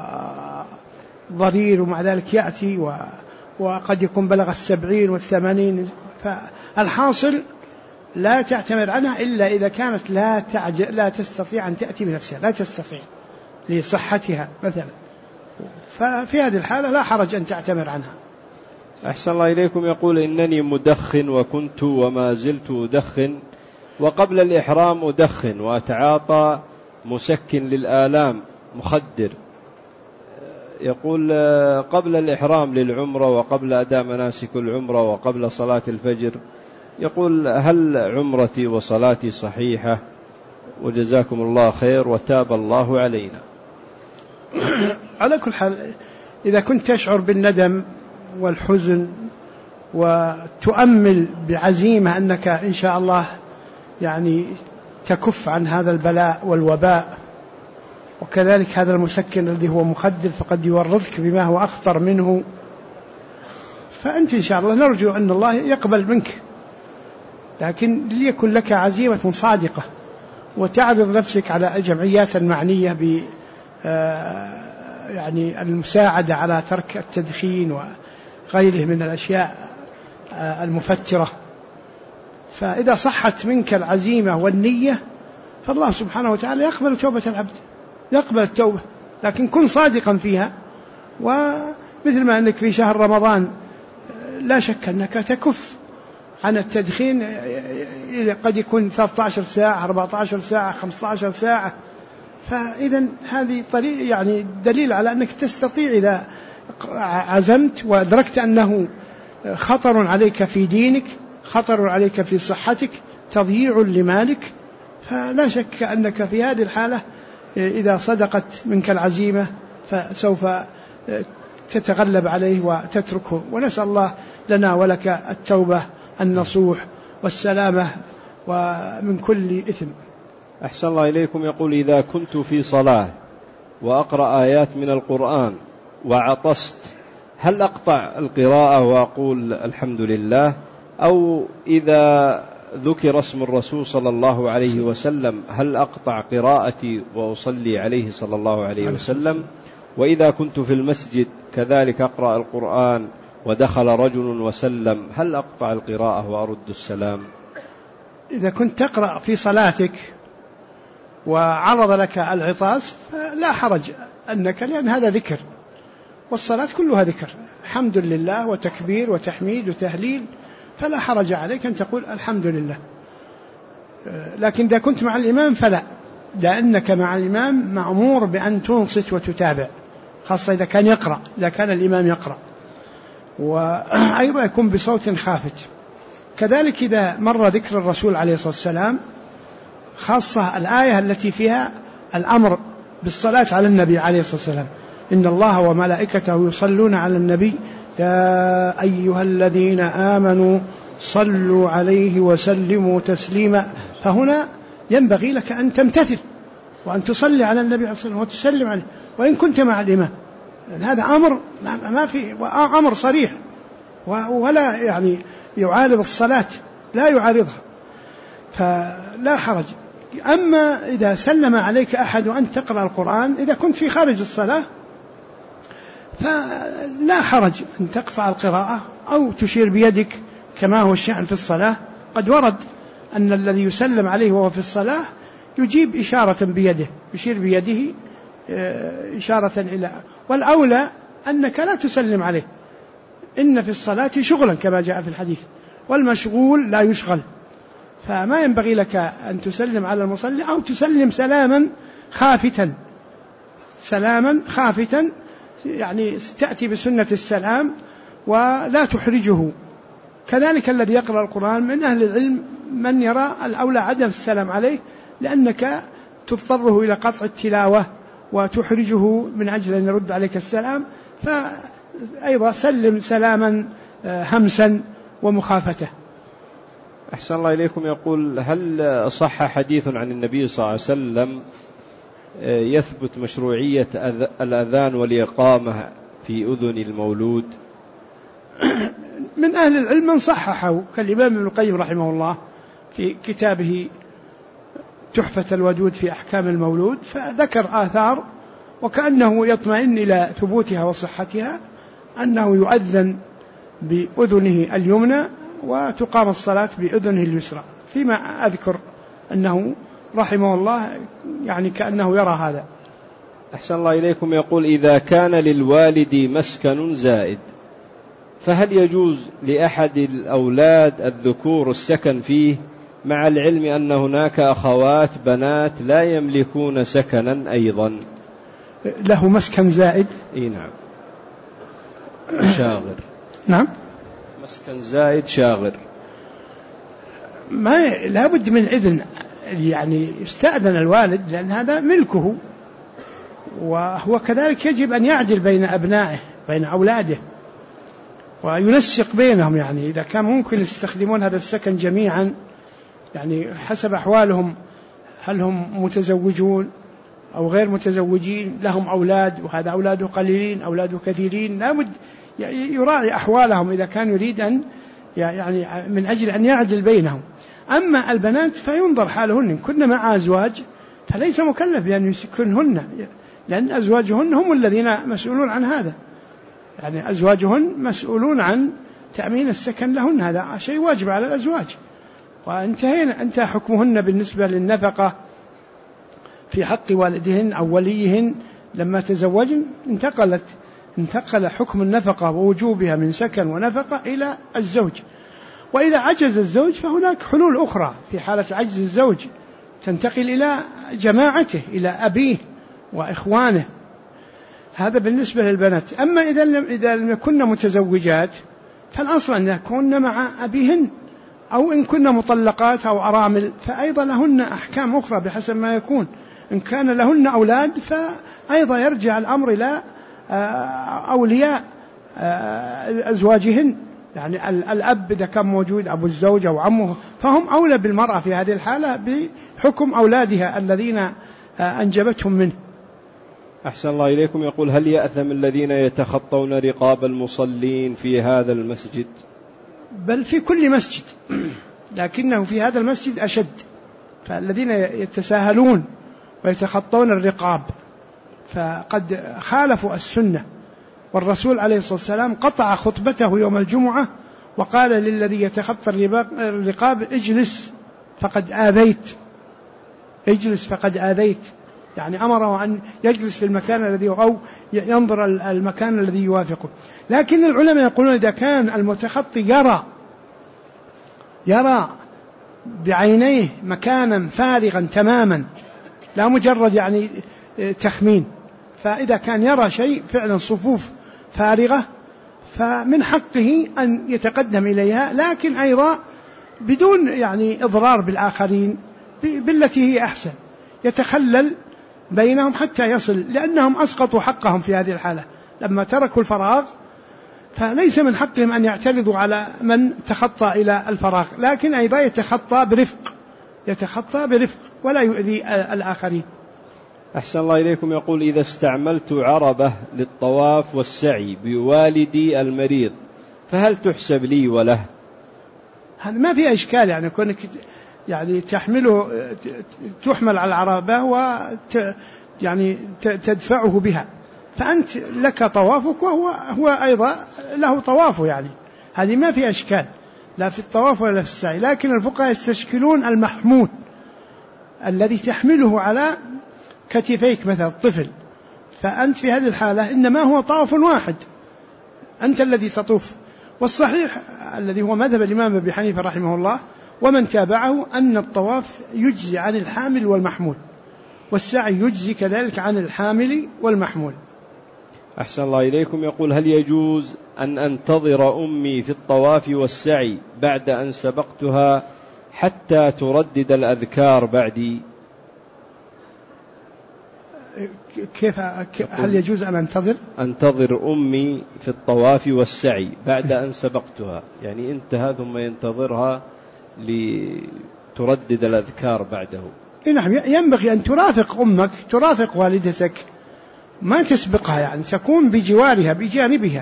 وضرير ومع ذلك يأتي وقد يكون بلغ 70 و80، فالحاصل لا تعتمر عنها إلا إذا كانت لا تستطيع أن تأتي بنفسها، لا تستطيع لصحتها مثلا، ففي هذه الحالة لا حرج أن تعتمر عنها. أحسن الله إليكم. يقول: إنني مدخن وكنت وما زلت أدخن، وقبل الإحرام أدخن وأتعاطى مسكن للآلام مخدر. يقول: قبل الإحرام للعمرة وقبل أداء مناسك العمرة وقبل صلاة الفجر. يقول: هل عمرتي وصلاتي صحيحة؟ وجزاكم الله خير وتاب الله علينا. على كل حال إذا كنت تشعر بالندم والحزن وتؤمل بعزيمة أنك إن شاء الله يعني تكف عن هذا البلاء والوباء، وكذلك هذا المسكن الذي هو مخدر فقد يورطك بما هو أخطر منه، فأنت إن شاء الله نرجو أن الله يقبل منك، لكن ليكن لك عزيمة صادقة وتعرض نفسك على الجمعيات المعنية ب يعني المساعدة على ترك التدخين وغيره من الأشياء المفترة. فإذا صحت منك العزيمة والنية فالله سبحانه وتعالى يقبل توبة العبد، يقبل التوبة، لكن كن صادقا فيها. ومثل ما أنك في شهر رمضان لا شك أنك تكف عن التدخين، قد يكون 13 ساعة 14 ساعة 15 ساعة، فإذا هذه طريق يعني دليل على أنك تستطيع إذا عزمت وأدركت أنه خطر عليك في دينك، خطر عليك في صحتك، تضييع لمالك، فلا شك أنك في هذه الحالة إذا صدقت منك العزيمة فسوف تتغلب عليه وتتركه. ونسأل الله لنا ولك التوبة النصوح والسلامة ومن كل إثم. أحسن الله إليكم. يقول: إذا كنت في صلاة وأقرأ آيات من القرآن وعطست، هل أقطع القراءة وأقول الحمد لله؟ أو إذا ذكر اسم الرسول صلى الله عليه وسلم هل أقطع قراءتي وأصلي عليه صلى الله عليه وسلم؟ وإذا كنت في المسجد كذلك أقرأ القرآن ودخل رجل وسلم، هل أقطع القراءة وأرد السلام؟ إذا كنت تقرأ في صلاتك وعرض لك العطاس فلا حرج أنك، لأن هذا ذكر، والصلاة كلها ذكر، حمد لله وتكبير وتحميد وتهليل، فلا حرج عليك أن تقول الحمد لله. لكن إذا كنت مع الإمام فلا، لأنك مع الإمام مأمور بأن تنصت وتتابع، خاصة إذا كان يقرأ، إذا كان الإمام يقرأ، وأيضا يكون بصوت خافت. كذلك إذا مر ذكر الرسول عليه الصلاة والسلام خاصة الآية التي فيها الأمر بالصلاة على النبي عليه الصلاة والسلام: إن الله وملائكته يصلون على النبي يا أيها الذين آمنوا صلوا عليه وسلموا تسليما. فهنا ينبغي لك أن تمتثل وأن تصلي على النبي عليه الصلاة والسلام وتسلم عليه وإن كنت مع الإمام. هذا أمر ما في أمر صريح، ولا يعني يعارض الصلاة، لا يعارضها، فلا حرج. أما إذا سلم عليك أحد وأنت تقرأ القرآن، إذا كنت في خارج الصلاة فلا حرج أن تقطع القراءة أو تشير بيدك كما هو الشأن في الصلاة. قد ورد أن الذي يسلم عليه وهو في الصلاة يجيب إشارة بيده، يشير بيده إشارة إلى، والأولى أنك لا تسلم عليه، إن في الصلاة شغلا كما جاء في الحديث، والمشغول لا يشغل. فما ينبغي لك أن تسلم على المصلي أو تسلم سلاما خافتا، يعني تأتي بسنة السلام ولا تحرجه. كذلك الذي يقرأ القرآن من أهل العلم من يرى الأولى عدم السلام عليه، لأنك تضطره إلى قطع التلاوة وتحرجه من أجل أن يرد عليك السلام، فأيضا سلم سلاما همسا ومخافته. أحسن الله إليكم. يقول: هل صح حديث عن النبي صلى الله عليه وسلم يثبت مشروعية الأذان والإقامة في أذن المولود؟ من أهل العلم من صححه كالإمام ابن القيم رحمه الله في كتابه تحفة الودود في أحكام المولود، فذكر آثار وكأنه يطمئن إلى ثبوتها وصحتها، أنه يؤذن بأذنه اليمنى وتقام الصلاة بأذنه اليسرى، فيما أذكر أنه رحمه الله يعني كأنه يرى هذا. أحسن الله إليكم. يقول: إذا كان للوالد مسكن زائد فهل يجوز لأحد الأولاد الذكور السكن فيه، مع العلم أن هناك أخوات بنات لا يملكون سكنا أيضا؟ له مسكن زائد؟ إيه نعم، شاغر. نعم، مسكن زائد شاغر. ما لا بد من إذن، يعني يستأذن الوالد لأن هذا ملكه، وهو كذلك يجب أن يعدل بين أبنائه بين أولاده وينسق بينهم، يعني إذا كان ممكن يستخدمون هذا السكن جميعا يعني حسب أحوالهم، هل هم متزوجون أو غير متزوجين، لهم أولاد وهذا أولاده قليلين أولاده كثيرين، لا بد يراعي أحوالهم إذا كان يريد أن يعني من أجل أن يعدل بينهم. أما البنات فينظر حالهن، إن كن مع أزواج فليس مكلف بأن يسكنهن، لأن أزواجهن هم الذين مسؤولون عن هذا، يعني أزواجهن مسؤولون عن تأمين السكن لهن، هذا شيء واجب على الأزواج. وانتهينا انتهى حكمهن بالنسبة للنفقة في حق والدهن أو وليهن لما تزوجن، انتقل حكم النفقة ووجوبها من سكن ونفقة إلى الزوج. وإذا عجز الزوج فهناك حلول أخرى، في حالة عجز الزوج تنتقل إلى جماعته، إلى أبيه وإخوانه، هذا بالنسبة للبنات. أما إذا لم يكن متزوجات فالأصل أن يكون مع أبيهن، أو إن كن مطلقات أو أرامل فأيضا لهن أحكام أخرى بحسب ما يكون. إن كان لهن أولاد فأيضا يرجع الأمر إلى أولياء أزواجهن، يعني الأب إذا كان موجود أبو الزوج أو عمه فهم أولى بالمرأة في هذه الحالة بحكم أولادها الذين أنجبتهم منه. أحسن الله إليكم. يقول: هل يأثم الذين يتخطون رقاب المصلين في هذا المسجد؟ بل في كل مسجد، لكنه في هذا المسجد أشد، فالذين يتساهلون ويتخطون الرقاب فقد خالفوا السنة. والرسول عليه الصلاة والسلام قطع خطبته يوم الجمعة وقال للذي يتخطى الرقاب: اجلس فقد آذيت، اجلس فقد آذيت، يعني أمره أن يجلس في المكان الذي أو ينظر المكان الذي يوافقه. لكن العلماء يقولون إذا كان المتخطي يرى بعينيه مكانا فارغا تماما لا مجرد يعني تخمين، فإذا كان يرى شيء فعلا صفوف فارغة فمن حقه أن يتقدم إليها، لكن أيضا بدون يعني إضرار بالآخرين بالتي هي أحسن، يتخلل بينهم حتى يصل، لأنهم أسقطوا حقهم في هذه الحالة لما تركوا الفراغ، فليس من حقهم أن يعترضوا على من تخطى إلى الفراغ، لكن أيضا يتخطى برفق ولا يؤذي الآخرين. أحسن الله إليكم. يقول: إذا استعملت عربة للطواف والسعي بوالدي المريض فهل تحسب لي وله؟ هذا ما في إشكال، يعني كونك يعني تحمله، تحمل على العربة يعني تدفعه بها، فأنت لك طوافك وهو أيضا له طوافه، يعني هذه ما في إشكال لا في الطواف ولا في السعي. لكن الفقهاء يستشكلون المحمول الذي تحمله على كتفيك مثل الطفل، فأنت في هذه الحالة إنما هو طواف واحد، أنت الذي تطوف. والصحيح الذي هو مذهب الإمام أبي حنيفة رحمه الله ومن تابعه أن الطواف يجزي عن الحامل والمحمول، والسعي يجزي كذلك عن الحامل والمحمول. أحسن الله إليكم. يقول: هل يجوز أن أنتظر أمي في الطواف والسعي بعد أن سبقتها حتى تردد الأذكار بعدي؟ كيف هل يجوز أن أنتظر أمي في الطواف والسعي بعد أن سبقتها، يعني انتهى ثم ينتظرها لتردد الأذكار بعده؟ نعم، ينبغي أن ترافق أمك، ترافق والدتك، ما تسبقها، يعني تكون بجوارها بجانبها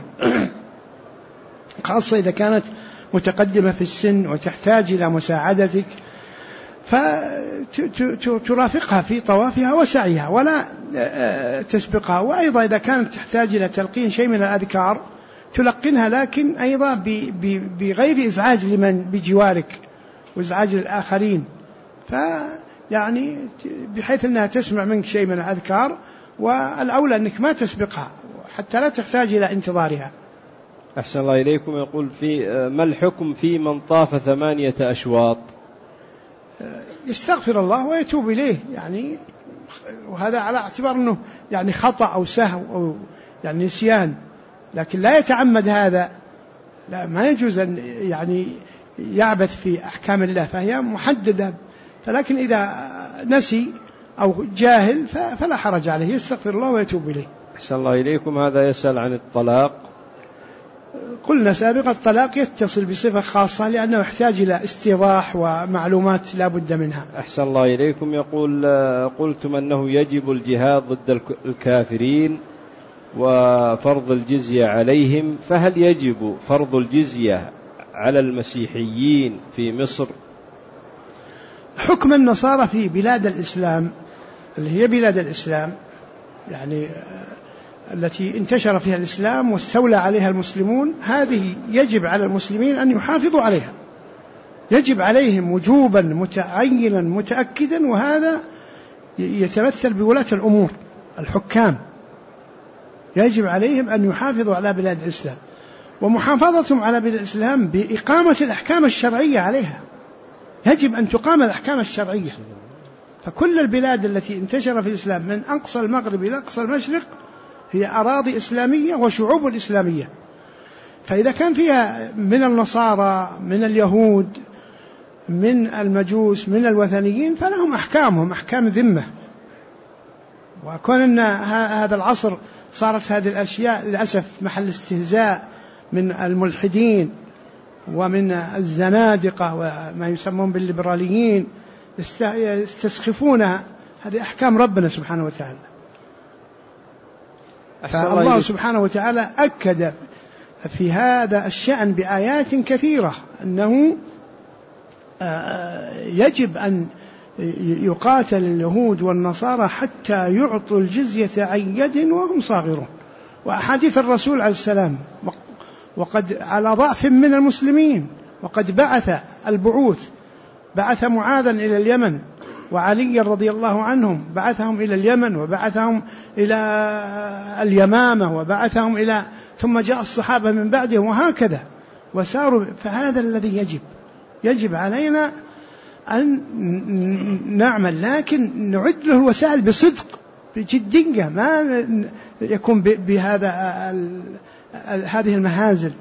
خاصة إذا كانت متقدمة في السن وتحتاج إلى مساعدتك، فترافقها في طوافها وسعيها ولا تسبقها. وأيضا إذا كانت تحتاج إلى تلقين شيء من الأذكار تلقنها، لكن أيضا بغير إزعاج لمن بجوارك وإزعاج الآخرين، فيعني بحيث أنها تسمع منك شيء من الأذكار، والأولى أنك ما تسبقها حتى لا تحتاج إلى انتظارها. أحسن الله إليكم. يقول: ما الحكم في من طاف 8 أشواط؟ يستغفر الله ويتوب إليه، يعني وهذا على اعتبار أنه يعني خطأ أو سهو أو يعني نسيان، لكن لا يتعمد هذا، لا، ما يجوز أن يعني يعبث في أحكام الله، فهي محددة. فلكن إذا نسي أو جاهل فلا حرج عليه، يستغفر الله ويتوب إليه. أحسن الله إليكم. هذا يسأل عن الطلاق. قلنا سابقا الطلاق يتصل بصفة خاصة لأنه يحتاج إلى استيضاح ومعلومات لا بد منها. أحسن الله إليكم. يقول: قلتم أنه يجب الجهاد ضد الكافرين وفرض الجزية عليهم، فهل يجب فرض الجزية على المسيحيين في مصر؟ حكم النصارى في بلاد الإسلام اللي هي بلاد الإسلام، يعني التي انتشر فيها الإسلام واستولى عليها المسلمون، هذه يجب على المسلمين أن يحافظوا عليها، يجب عليهم وجوبا متعينا متأكدا، وهذا يتمثل بولاة الأمور الحكام، يجب عليهم أن يحافظوا على بلاد الإسلام، ومحافظتهم على بلاد الإسلام بإقامة الأحكام الشرعية عليها، يجب أن تقام الأحكام الشرعية. فكل البلاد التي انتشر في الإسلام من أقصى المغرب إلى أقصى المشرق هي أراضي إسلامية وشعوب إسلامية، فإذا كان فيها من النصارى من اليهود من المجوس من الوثنيين فلهم أحكامهم أحكام ذمة. وكون أن هذا العصر صارت هذه الأشياء للأسف محل استهزاء من الملحدين ومن الزنادقة وما يسمون بالليبراليين، يستسخفونها، هذه أحكام ربنا سبحانه وتعالى. فالله سبحانه وتعالى أكد في هذا الشأن بآيات كثيرة أنه يجب أن يقاتل اليهود والنصارى حتى يعطوا الجزية عن يد وهم صاغرون. وأحاديث الرسول عليه السلام وقد على ضعف من المسلمين، وقد بعث البعوث، بعث معاذا إلى اليمن وعلي رضي الله عنهم بعثهم إلى اليمن وبعثهم إلى اليمامة وبعثهم إلى ثم جاء الصحابة من بعده وهكذا وساروا. فهذا الذي يجب علينا أن نعمل، لكن نعد له الوسائل بصدق بجدية، ما يكون بهذا هذه المهازل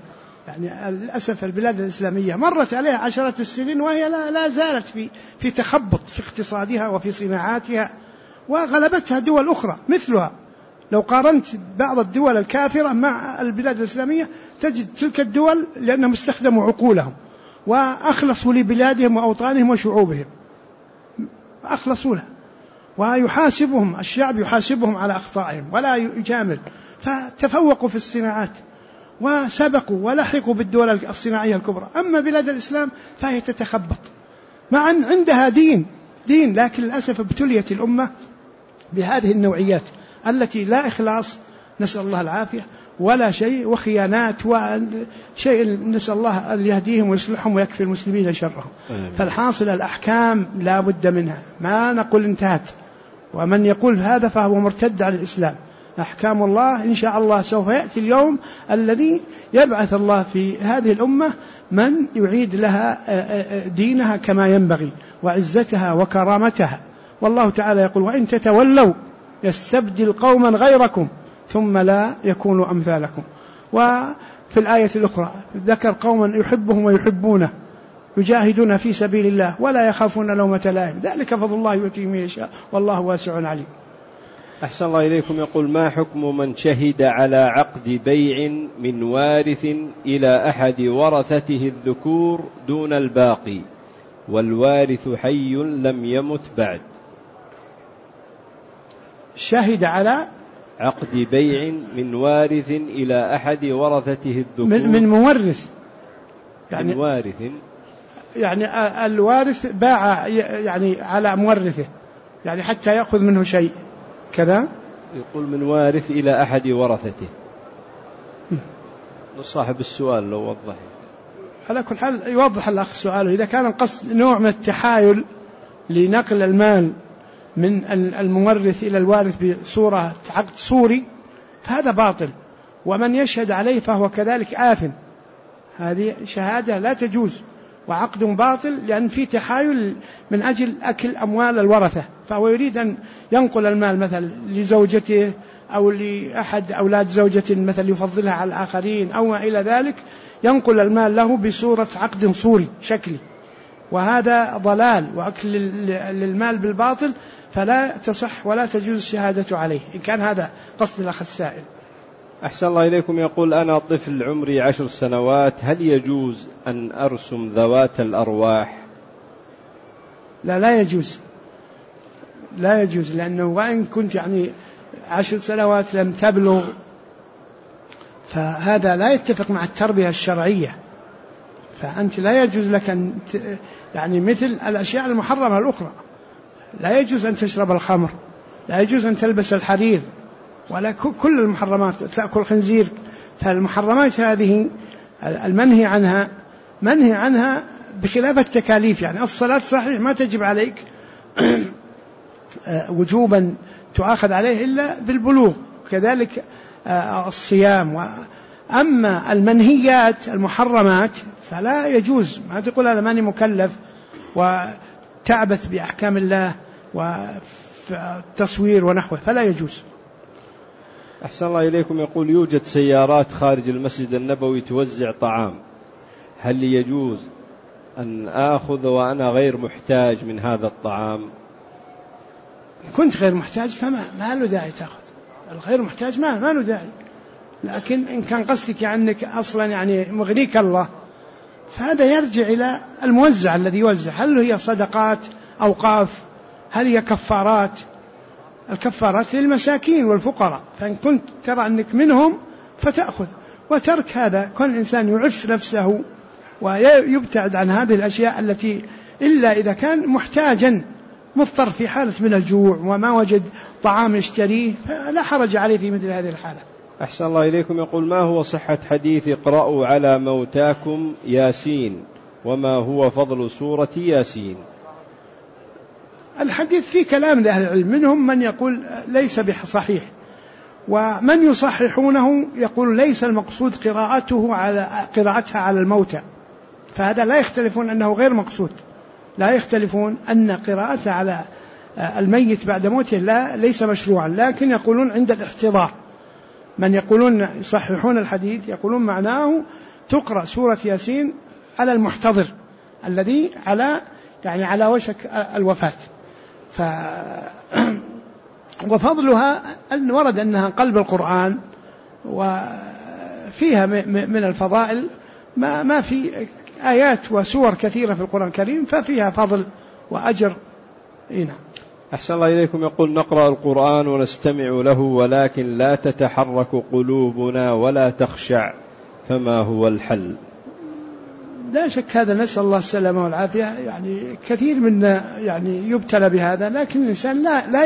يعني للأسف البلاد الإسلامية مرت عليها عشرات السنين وهي لا زالت في تخبط في اقتصادها وفي صناعاتها، وغلبتها دول أخرى مثلها. لو قارنت بعض الدول الكافرة مع البلاد الإسلامية تجد تلك الدول لأنهم استخدموا عقولهم وأخلصوا لبلادهم وأوطانهم وشعوبهم، أخلصوا لها، ويحاسبهم الشعب، يحاسبهم على أخطائهم ولا يجامل، فتفوقوا في الصناعات وسبقوا ولحقوا بالدول الصناعية الكبرى. أما بلاد الإسلام فهي تتخبط مع أن عندها دين، لكن للأسف ابتليت الأمة بهذه النوعيات التي لا إخلاص، نسأل الله العافية، ولا شيء، وخيانات وشيء، نسأل الله أن يهديهم ويصلحهم ويكفي المسلمين شرهم. فالحاصل الأحكام لا بد منها، ما نقول انتهت، ومن يقول هذا فهو مرتد عن الإسلام. أحكام الله إن شاء الله سوف يأتي اليوم الذي يبعث الله في هذه الأمة من يعيد لها دينها كما ينبغي وعزتها وكرامتها. والله تعالى يقول: وإن تتولوا يستبدل قوما غيركم ثم لا يكونوا أمثالكم. وفي الآية الأخرى ذكر قوما يحبهم ويحبونه يجاهدون في سبيل الله ولا يخافون لومة لائم، ذلك فضل الله يؤتيه من يشاء والله واسع عليم. أحسن الله إليكم. يقول: ما حكم من شهد على عقد بيع من وارث إلى أحد ورثته الذكور دون الباقي والوارث حي لم يمت بعد؟ شهد على عقد بيع من وارث إلى أحد ورثته الذكور، من مورث يعني من وارث، يعني الوارث باع يعني على مورثه يعني حتى يأخذ منه شيء كذا. يقول من وارث إلى أحد ورثته. صاحب السؤال لو وضح. على كل حال يوضح الأخ سؤاله. إذا كان القصد نوع من التحايل لنقل المال من المورث إلى الوارث بصورة عقد صوري فهذا باطل، ومن يشهد عليه فهو كذلك آثم. هذه شهادة لا تجوز وعقد باطل، لأن في تحايل من أجل أكل أموال الورثة، فهو يريد أن ينقل المال مثلا لزوجته أو لأحد أولاد زوجته مثلا يفضلها على الآخرين أو ما إلى ذلك، ينقل المال له بصورة عقد صوري شكلي، وهذا ضلال وأكل للمال بالباطل، فلا تصح ولا تجوز الشهادة عليه إن كان هذا قصد الأخ السائل. أحسن الله إليكم. يقول: أنا طفل عمري 10 سنوات، هل يجوز أن أرسم ذوات الأرواح؟ لا يجوز، لا يجوز، لأنه وإن كنت يعني 10 سنوات لم تبلغ فهذا لا يتفق مع التربية الشرعية، فأنت لا يجوز لك أن يعني مثل الأشياء المحرمة الأخرى، لا يجوز أن تشرب الخمر، لا يجوز أن تلبس الحرير، ولا كل المحرمات، تأكل خنزير. فالمحرمات هذه المنهي عنها منهي عنها بخلاف التكاليف. يعني الصلاة صحيح ما تجب عليك وجوبا تؤاخذ عليه إلا بالبلوغ، كذلك الصيام. أما المنهيات المحرمات فلا يجوز، ما تقول أنا ماني مكلف وتعبث بأحكام الله وتصوير ونحوه، فلا يجوز. أحسن الله إليكم. يقول: يوجد سيارات خارج المسجد النبوي توزع طعام، هل يجوز أن آخذ وأنا غير محتاج من هذا الطعام؟ كنت غير محتاج فما له داعي تأخذ، الغير محتاج ما له داعي. لكن إن كان قصدك أنك أصلا يعني مغنيك الله فهذا يرجع إلى الموزع الذي يوزع، هل هي صدقات أوقاف، هل هي كفارات؟ الكفارات للمساكين والفقراء، فإن كنت ترى أنك منهم فتأخذ، وترك هذا كل إنسان يعف نفسه ويبتعد عن هذه الأشياء التي إلا إذا كان محتاجا مضطر في حالة من الجوع وما وجد طعام يشتريه فلا حرج عليه في مثل هذه الحالة. أحسن الله إليكم. يقول: ما هو صحة حديث اقرأوا على موتاكم ياسين، وما هو فضل سورة ياسين؟ الحديث فيه كلام لأهل العلم، منهم من يقول ليس بصحيح، ومن يصححونه يقول ليس المقصود قراءتها على الموتى، فهذا لا يختلفون أنه غير مقصود، لا يختلفون أن قراءتها على الميت بعد موته ليس مشروعا، لكن يقولون عند الاحتضار. من يقولون يصححون الحديث يقولون معناه تقرأ سورة ياسين على المحتضر الذي على وشك الوفاة. وفضلها أن ورد أنها قلب القرآن، وفيها من الفضائل ما في آيات وسور كثيرة في القرآن الكريم، ففيها فضل وأجر. نعم. أحسن الله إليكم. يقول: نقرأ القرآن ونستمع له ولكن لا تتحرك قلوبنا ولا تخشع، فما هو الحل؟ لا شك هذا، نسأل الله السلامة والعافية. كثير منا يبتلى بهذا، لكن الإنسان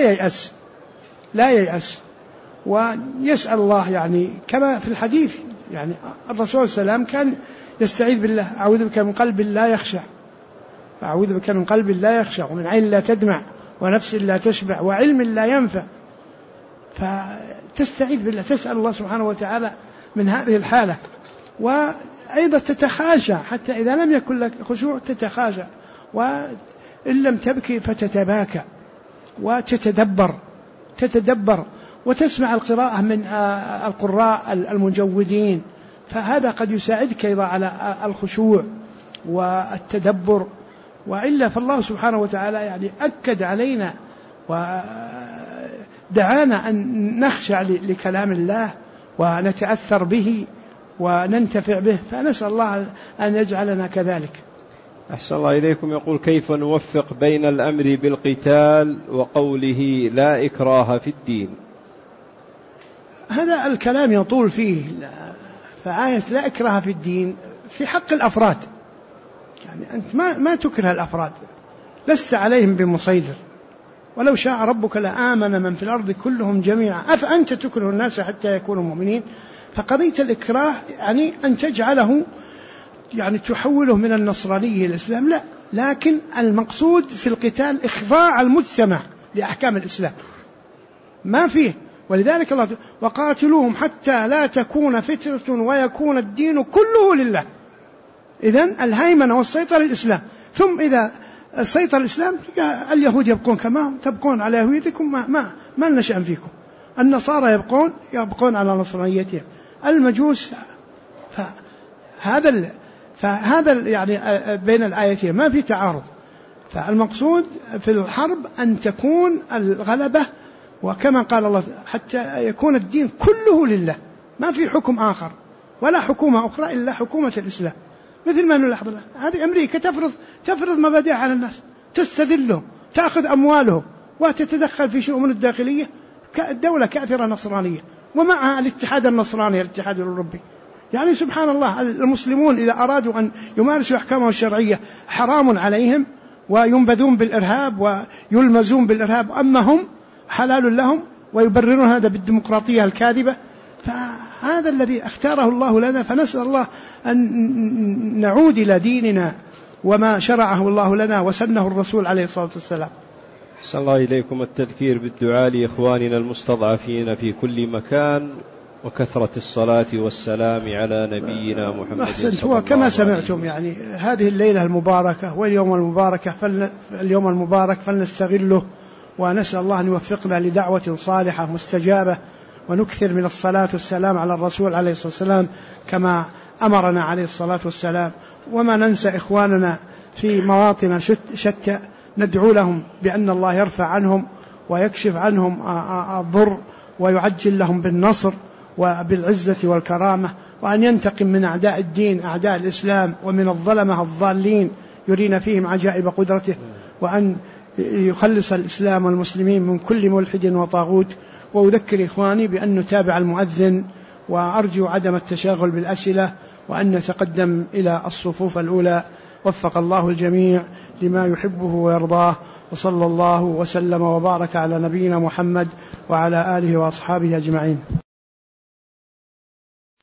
لا ييأس ويسأل الله. كما في الحديث الرسول صلى الله عليه وسلم كان يستعيذ بالله: أعوذ بك من قلب لا يخشع، أعوذ بك من قلب لا يخشع، ومن عين لا تدمع، ونفس لا تشبع، وعلم لا ينفع. فتستعيذ بالله، تسأل الله سبحانه وتعالى من هذه الحالة. وأيضا تتخاشى، حتى إذا لم يكن لك خشوع تتخاشى، وإن لم تبكي فتتباكى وتتدبر وتسمع القراءة من القراء المجودين، فهذا قد يساعدك أيضا على الخشوع والتدبر. وإلا فالله سبحانه وتعالى أكد علينا ودعانا أن نخشع لكلام الله ونتأثر به وننتفع به، فنسأل الله أن يجعلنا كذلك. أحسن الله إليكم. يقول: كيف نوفق بين الأمر بالقتال وقوله لا إكراه في الدين؟ هذا الكلام يطول فيه. فآية لا إكراه في الدين في حق الأفراد، أنت ما تكره الأفراد، لست عليهم بمسيطر، ولو شاء ربك لآمن من في الأرض كلهم جميعا أفأنت تكره الناس حتى يكونوا مؤمنين. فقضية الإكراه أن تجعله تحوله من النصرانية إلى الإسلام، لا، لكن المقصود في القتال إخضاع المجتمع لأحكام الإسلام، ما فيه. ولذلك الله وقاتلوهم حتى لا تكون فتنة ويكون الدين كله لله. إذن الهيمنة والسيطرة للإسلام، ثم إذا سيطر الإسلام اليهود يبقون كما هم، تبقون على يهودكم، ما لنا شأن فيكم. النصارى يبقون على نصرانيتهم، المجوس. فهذا بين الآيتين ما في تعارض. فالمقصود في الحرب أن تكون الغلبة، وكما قال الله حتى يكون الدين كله لله، ما في حكم آخر ولا حكومة أخرى إلا حكومة الإسلام. مثل ما نلاحظ هذه أمريكا تفرض مبادئ على الناس، تستذلهم، تأخذ أموالهم، وتتدخل في شؤون الداخلية. كدولة كافرة نصرانية، ومعها الاتحاد النصراني، الاتحاد الأوروبي. سبحان الله، المسلمون إذا أرادوا أن يمارسوا أحكامهم الشرعية حرام عليهم، وينبذون بالإرهاب ويلمزون بالإرهاب، أما هم حلال لهم، ويبررون هذا بالديمقراطية الكاذبة. فهذا الذي اختاره الله لنا، فنسأل الله أن نعود إلى ديننا وما شرعه الله لنا وسنه الرسول عليه الصلاة والسلام. أحسن الله إليكم. التذكير بالدعاء لإخواننا المستضعفين في كل مكان، وكثرة الصلاة والسلام على نبينا محمد. أحسنت. وكما سمعتم هذه الليلة المباركة واليوم المبارك فلنستغله، ونسأل الله أن يوفقنا لدعوة صالحة مستجابة، ونكثر من الصلاة والسلام على الرسول عليه الصلاة والسلام كما أمرنا عليه الصلاة والسلام. وما ننسى إخواننا في مواطن شتى، ندعو لهم بأن الله يرفع عنهم ويكشف عنهم الضر، ويعجل لهم بالنصر وبالعزة والكرامة، وأن ينتقم من أعداء الدين أعداء الإسلام، ومن الظلمة الضالين يرينا فيهم عجائب قدرته، وأن يخلص الإسلام والمسلمين من كل ملحد وطاغوت. وأذكر إخواني بأن نتابع المؤذن، وأرجو عدم التشاغل بالأسئلة، وأن نتقدم إلى الصفوف الأولى. وفق الله الجميع لما يحبه ويرضاه، وصلى الله وسلم وبارك على نبينا محمد وعلى آله وأصحابه أجمعين.